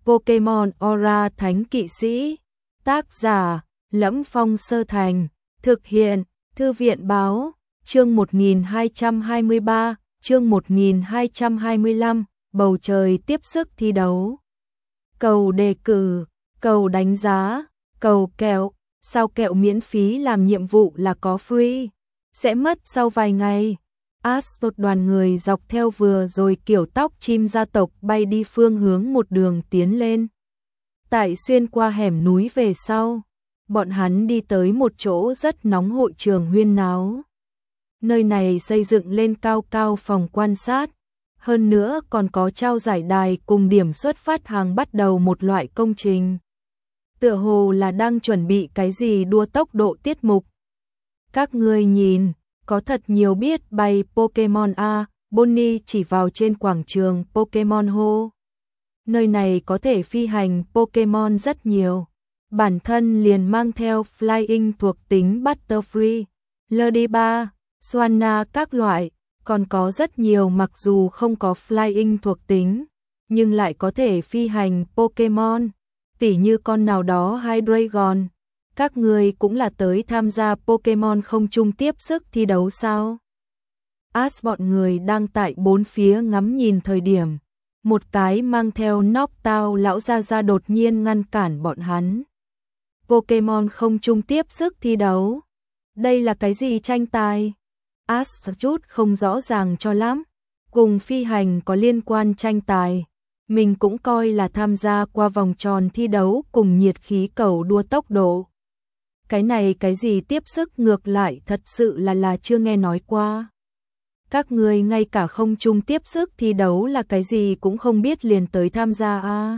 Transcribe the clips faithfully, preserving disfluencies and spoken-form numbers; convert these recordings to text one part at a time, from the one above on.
Pokemon Aura Thánh Kỵ Sĩ. Tác giả: Lẫm Phong Sơ Thành. Thực hiện: Thư viện báo. Chương một nghìn hai trăm hai mươi ba, chương một nghìn hai trăm hai mươi lăm, bầu trời tiếp sức thi đấu. Cầu đề cử, cầu đánh giá, cầu kẹo, sao kẹo miễn phí làm nhiệm vụ là có free, sẽ mất sau vài ngày. Ash một đoàn người dọc theo vừa rồi kiểu tóc chim gia tộc bay đi phương hướng một đường tiến lên. Tại xuyên qua hẻm núi về sau, bọn hắn đi tới một chỗ rất nóng hội trường huyên náo. Nơi này xây dựng lên cao cao phòng quan sát, hơn nữa còn có trao giải đài cùng điểm xuất phát hàng bắt đầu một loại công trình. Tựa hồ là đang chuẩn bị cái gì đua tốc độ tiết mục. Các ngươi nhìn, có thật nhiều biết bay Pokemon a, Bonnie chỉ vào trên quảng trường Pokemon hô. Nơi này có thể phi hành Pokemon rất nhiều. Bản thân liền mang theo Flying thuộc tính Butterfree, Lediba, Swanna các loại, còn có rất nhiều mặc dù không có Flying thuộc tính, nhưng lại có thể phi hành Pokemon, tỉ như con nào đó Hydreigon. Các người cũng là tới tham gia Pokemon không chung tiếp sức thi đấu sao? Ash bọn người đang tại bốn phía ngắm nhìn thời điểm, một cái mang theo Noctowl lão gia gia đột nhiên ngăn cản bọn hắn. Pokemon không chung tiếp sức thi đấu? Đây là cái gì tranh tài? Ash chút không rõ ràng cho lắm. Cùng phi hành có liên quan tranh tài, mình cũng coi là tham gia qua vòng tròn thi đấu cùng nhiệt khí cầu đua tốc độ. Cái này cái gì tiếp sức ngược lại thật sự là là chưa nghe nói qua. Các người ngay cả không chung tiếp sức thi đấu là cái gì cũng không biết liền tới tham gia a. À?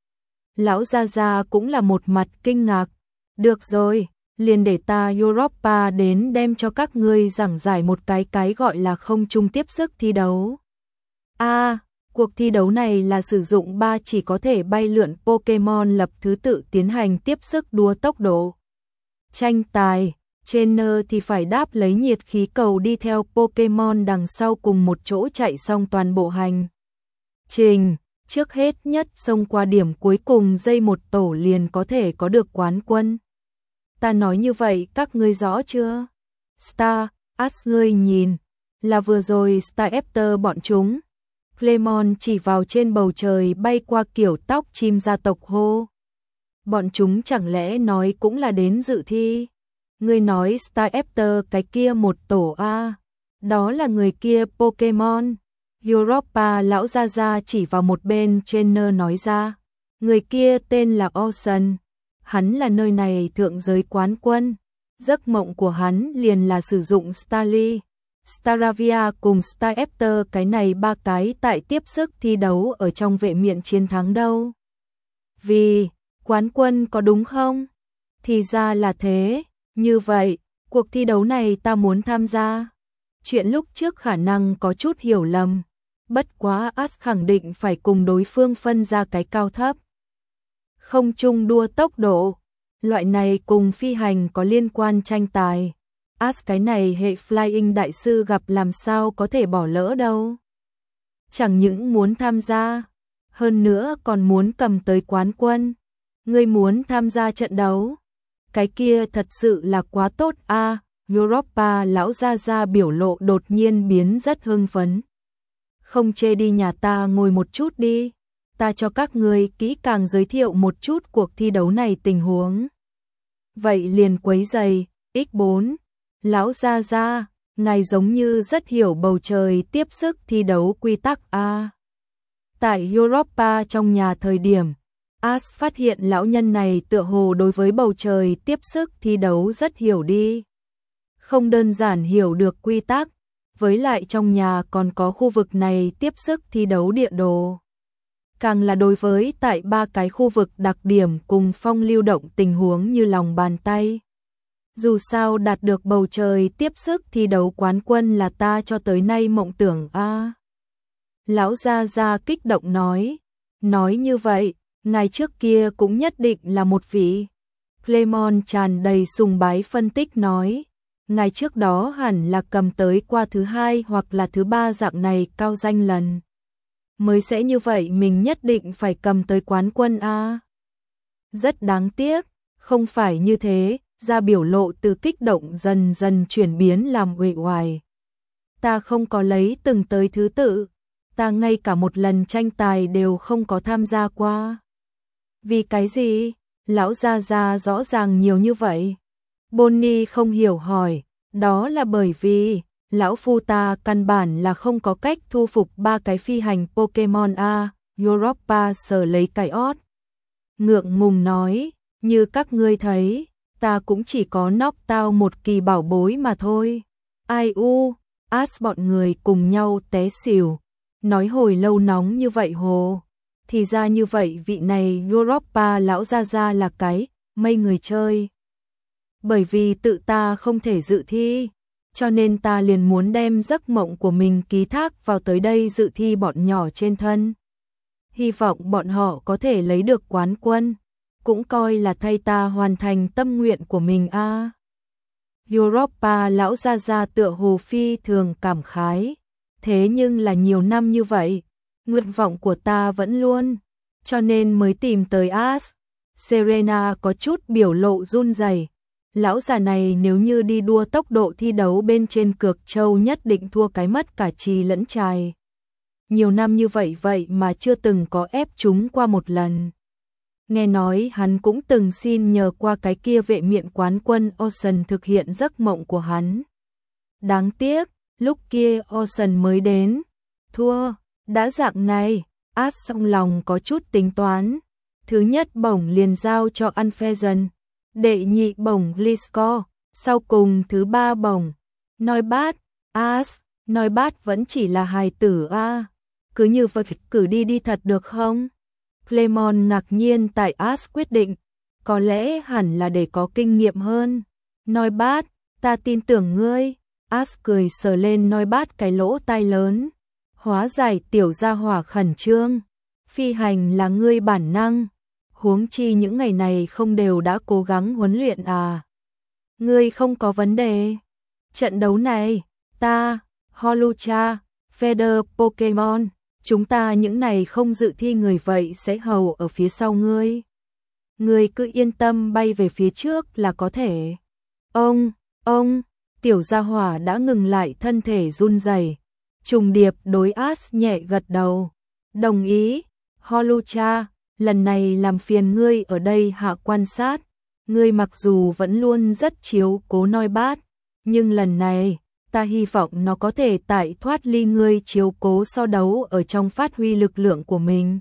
Lão gia gia cũng là một mặt kinh ngạc. Được rồi, liền để ta Europa đến đem cho các ngươi giảng giải một cái cái gọi là không chung tiếp sức thi đấu. A, à, cuộc thi đấu này là sử dụng ba chỉ có thể bay lượn Pokemon lập thứ tự tiến hành tiếp sức đua tốc độ. Tranh tài, trainer thì phải đáp lấy nhiệt khí cầu đi theo Pokemon đằng sau cùng một chỗ chạy xong toàn bộ hành trình. Trước hết nhất xông qua điểm cuối cùng dây một tổ liền có thể có được quán quân. Ta nói như vậy các ngươi rõ chưa? Star, Ash ngươi nhìn, là vừa rồi Staraptor bọn chúng. Clemon chỉ vào trên bầu trời bay qua kiểu tóc chim gia tộc hô. Bọn chúng chẳng lẽ nói cũng là đến dự thi? Ngươi nói Staraptor cái kia một tổ A, đó là người kia Pokemon. Europa lão gia gia chỉ vào một bên trainer nói ra, người kia tên là Ocean, hắn là nơi này thượng giới quán quân. Giấc mộng của hắn liền là sử dụng Starly, Staravia cùng Staraptor cái này ba cái tại tiếp sức thi đấu ở trong vệ miện chiến thắng đâu. Vì quán quân có đúng không? Thì ra là thế, như vậy, cuộc thi đấu này ta muốn tham gia. Chuyện lúc trước khả năng có chút hiểu lầm, bất quá Ash khẳng định phải cùng đối phương phân ra cái cao thấp. Không chung đua tốc độ, loại này cùng phi hành có liên quan tranh tài. Ash cái này hệ Flying đại sư gặp làm sao có thể bỏ lỡ đâu. Chẳng những muốn tham gia, hơn nữa còn muốn cầm tới quán quân. Ngươi muốn tham gia trận đấu? Cái kia thật sự là quá tốt a. À, Europa lão gia gia biểu lộ đột nhiên biến rất hưng phấn. Không chê đi nhà ta ngồi một chút đi, ta cho các ngươi kỹ càng giới thiệu một chút cuộc thi đấu này tình huống. Vậy liền quấy giày, ích bốn. Lão gia gia, ngài giống như rất hiểu bầu trời tiếp sức thi đấu quy tắc a. À. Tại Europa trong nhà thời điểm, Ash phát hiện lão nhân này tựa hồ đối với bầu trời tiếp sức thi đấu rất hiểu đi. Không đơn giản hiểu được quy tắc, với lại trong nhà còn có khu vực này tiếp sức thi đấu địa đồ. Càng là đối với tại ba cái khu vực đặc điểm cùng phong lưu động tình huống như lòng bàn tay. Dù sao đạt được bầu trời tiếp sức thi đấu quán quân là ta cho tới nay mộng tưởng a. À. Lão gia gia kích động nói, nói như vậy, ngài trước kia cũng nhất định là một vị. Clemon tràn đầy sùng bái phân tích nói, ngài trước đó hẳn là cầm tới qua thứ hai hoặc là thứ ba dạng này cao danh lần. mới sẽ như vậy, mình nhất định phải cầm tới quán quân a. Rất đáng tiếc, không phải như thế, ra biểu lộ từ kích động dần dần chuyển biến làm uể oải. Ta không có lấy từng tới thứ tự, ta ngay cả một lần tranh tài đều không có tham gia qua. Vì cái gì? Lão gia gia rõ ràng nhiều như vậy. Bonnie không hiểu hỏi, đó là bởi vì lão phu ta căn bản là không có cách thu phục ba cái phi hành Pokemon a. Europa sờ lấy cái ót. Ngượng ngùng nói, như các ngươi thấy, ta cũng chỉ có knock tao một kỳ bảo bối mà thôi. Ai u, Ash bọn người cùng nhau té xỉu. Nói hồi lâu nóng như vậy hồ. Thì ra như vậy, vị này Europa lão gia gia là cái mây người chơi. Bởi vì tự ta không thể dự thi, cho nên ta liền muốn đem giấc mộng của mình ký thác vào tới đây dự thi bọn nhỏ trên thân. Hy vọng bọn họ có thể lấy được quán quân, cũng coi là thay ta hoàn thành tâm nguyện của mình a. À. Europa lão gia gia tựa hồ phi thường cảm khái, thế nhưng là nhiều năm như vậy, nguyện vọng của ta vẫn luôn, cho nên mới tìm tới Ash. Serena có chút biểu lộ run rẩy. Lão già này nếu như đi đua tốc độ thi đấu bên trên cược châu nhất định thua cái mất cả trì lẫn trài. Nhiều năm như vậy vậy mà chưa từng có ép chúng qua một lần. Nghe nói hắn cũng từng xin nhờ qua cái kia vệ miện quán quân Ocean thực hiện giấc mộng của hắn. Đáng tiếc, lúc kia Ocean mới đến, thua, đã dạng này, Ash trong lòng có chút tính toán. Thứ nhất bổng liền giao cho Unfezant, đệ nhị bổng Gliscor, sau cùng thứ ba bổng Noibat. Ash, Noibat vẫn chỉ là hài tử a, cứ như vậy cử đi đi thật được không? Clemon ngạc nhiên tại Ash quyết định, có lẽ hẳn là để có kinh nghiệm hơn. Noibat, ta tin tưởng ngươi. Ash cười sờ lên Noibat cái lỗ tai lớn. Hóa giải tiểu gia hỏa khẩn trương. Phi hành là ngươi bản năng. Huống chi những ngày này không đều đã cố gắng huấn luyện à? Ngươi không có vấn đề. Trận đấu này, ta, Holucha, Feather Pokemon, chúng ta những này không dự thi người vậy sẽ hầu ở phía sau ngươi. Ngươi cứ yên tâm bay về phía trước là có thể. Ông, ông, tiểu gia hỏa đã ngừng lại thân thể run rẩy. Trùng điệp đối Ash nhẹ gật đầu. Đồng ý, Holucha, lần này làm phiền ngươi ở đây hạ quan sát. Ngươi mặc dù vẫn luôn rất chiếu cố Noibat, nhưng lần này, ta hy vọng nó có thể tại thoát ly ngươi chiếu cố so đấu ở trong phát huy lực lượng của mình.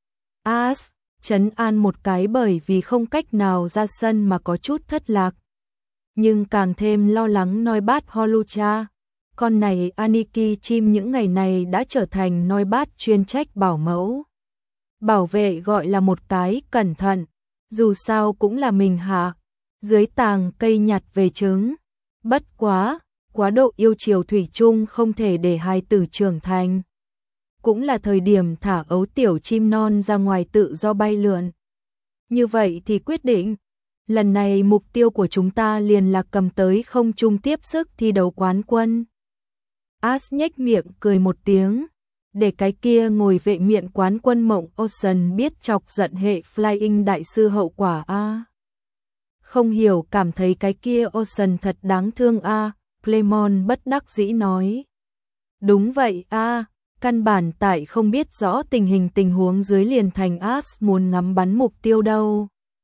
Ash, trấn an một cái bởi vì không cách nào ra sân mà có chút thất lạc. Nhưng càng thêm lo lắng Noibat Holucha. Con này Aniki chim những ngày này đã trở thành Noibat chuyên trách bảo mẫu. Bảo vệ gọi là một cái cẩn thận, dù sao cũng là mình hạ, dưới tàng cây nhặt về trứng. Bất quá, quá độ yêu chiều thủy chung không thể để hai tử trưởng thành. Cũng là thời điểm thả ấu tiểu chim non ra ngoài tự do bay lượn. Như vậy thì quyết định, lần này mục tiêu của chúng ta liền là cầm tới không trung tiếp sức thi đấu quán quân. Ash nhếch miệng cười một tiếng, để cái kia ngồi vệ miện quán quân mộng Ocean biết chọc giận hệ Flying đại sư hậu quả a. Không hiểu cảm thấy cái kia Ocean thật đáng thương a, Clemon bất đắc dĩ nói. Đúng vậy a, căn bản tại không biết rõ tình hình tình huống dưới liền thành Ash muốn ngắm bắn mục tiêu đâu.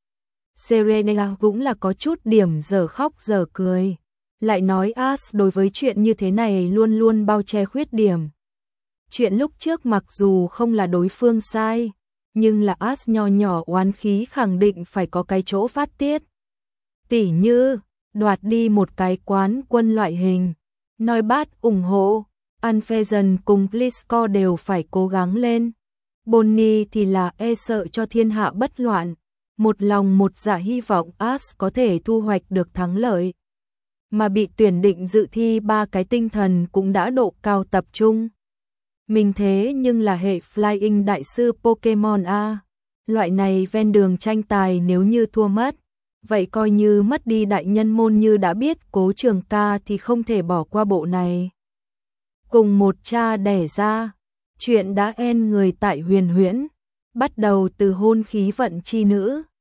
Serena cũng là có chút điểm giờ khóc giờ cười. Lại nói Ash đối với chuyện như thế này luôn luôn bao che khuyết điểm. Chuyện lúc trước mặc dù không là đối phương sai, nhưng là Ash nho nhỏ oán khí khẳng định phải có cái chỗ phát tiết. Tỉ như, đoạt đi một cái quán quân loại hình. Noibat ủng hộ, Unfezant cùng Gliscor đều phải cố gắng lên. Bonnie thì là e sợ cho thiên hạ bất loạn. Một lòng một dạ hy vọng Ash có thể thu hoạch được thắng lợi. Mà bị tuyển định dự thi ba cái tinh thần cũng đã độ cao tập trung. Mình thế nhưng là hệ Flying đại sư Pokemon A. Loại này ven đường tranh tài nếu như thua mất, vậy coi như mất đi đại nhân môn như đã biết Cố Trường Ca thì không thể bỏ qua bộ này. Cùng một cha đẻ ra, Chuyện đã en người tại huyền huyễn, bắt đầu từ hôn khí vận chi nữ,